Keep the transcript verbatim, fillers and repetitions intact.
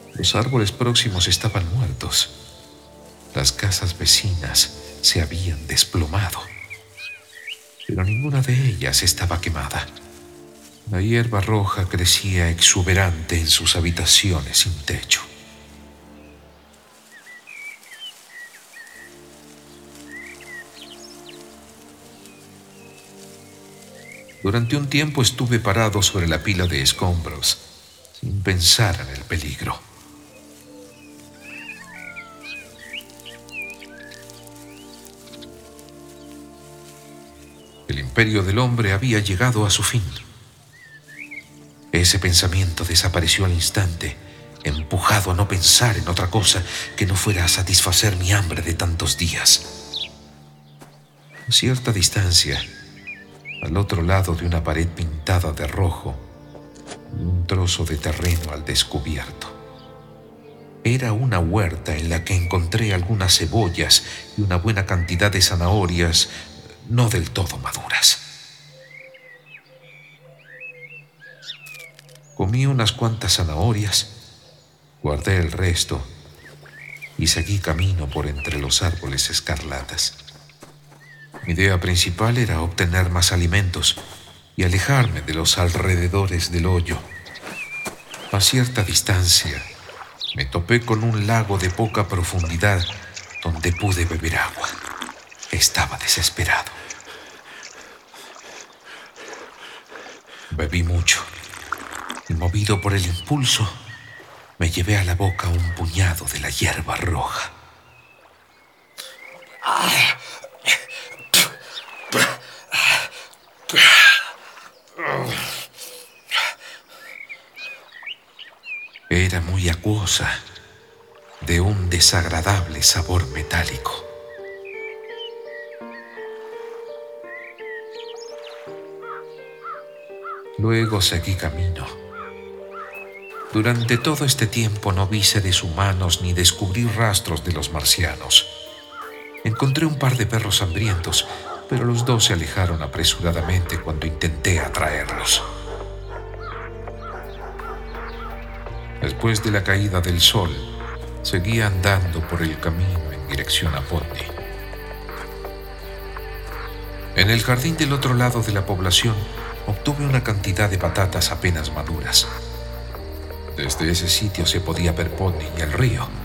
Los árboles próximos estaban muertos. Las casas vecinas se habían desplomado, pero ninguna de ellas estaba quemada. La hierba roja crecía exuberante en sus habitaciones sin techo. Durante un tiempo estuve parado sobre la pila de escombros, sin pensar en el peligro. El imperio del hombre había llegado a su fin. Ese pensamiento desapareció al instante, empujado a no pensar en otra cosa que no fuera a satisfacer mi hambre de tantos días. A cierta distancia, al otro lado de una pared pintada de rojo, y un trozo de terreno al descubierto. Era una huerta en la que encontré algunas cebollas y una buena cantidad de zanahorias, no del todo maduras. Comí unas cuantas zanahorias, guardé el resto y seguí camino por entre los árboles escarlatas. Mi idea principal era obtener más alimentos y alejarme de los alrededores del hoyo. A cierta distancia, me topé con un lago de poca profundidad donde pude beber agua. Estaba desesperado. Bebí mucho y, movido por el impulso, me llevé a la boca un puñado de la hierba roja. Era muy acuosa, de un desagradable sabor metálico. Luego seguí camino. Durante todo este tiempo no vi seres humanos ni descubrí rastros de los marcianos. Encontré un par de perros hambrientos, pero los dos se alejaron apresuradamente cuando intenté atraerlos. Después de la caída del sol, seguí andando por el camino en dirección a Putney. En el jardín del otro lado de la población, obtuve una cantidad de patatas apenas maduras. Desde ese sitio se podía ver Putney y el río,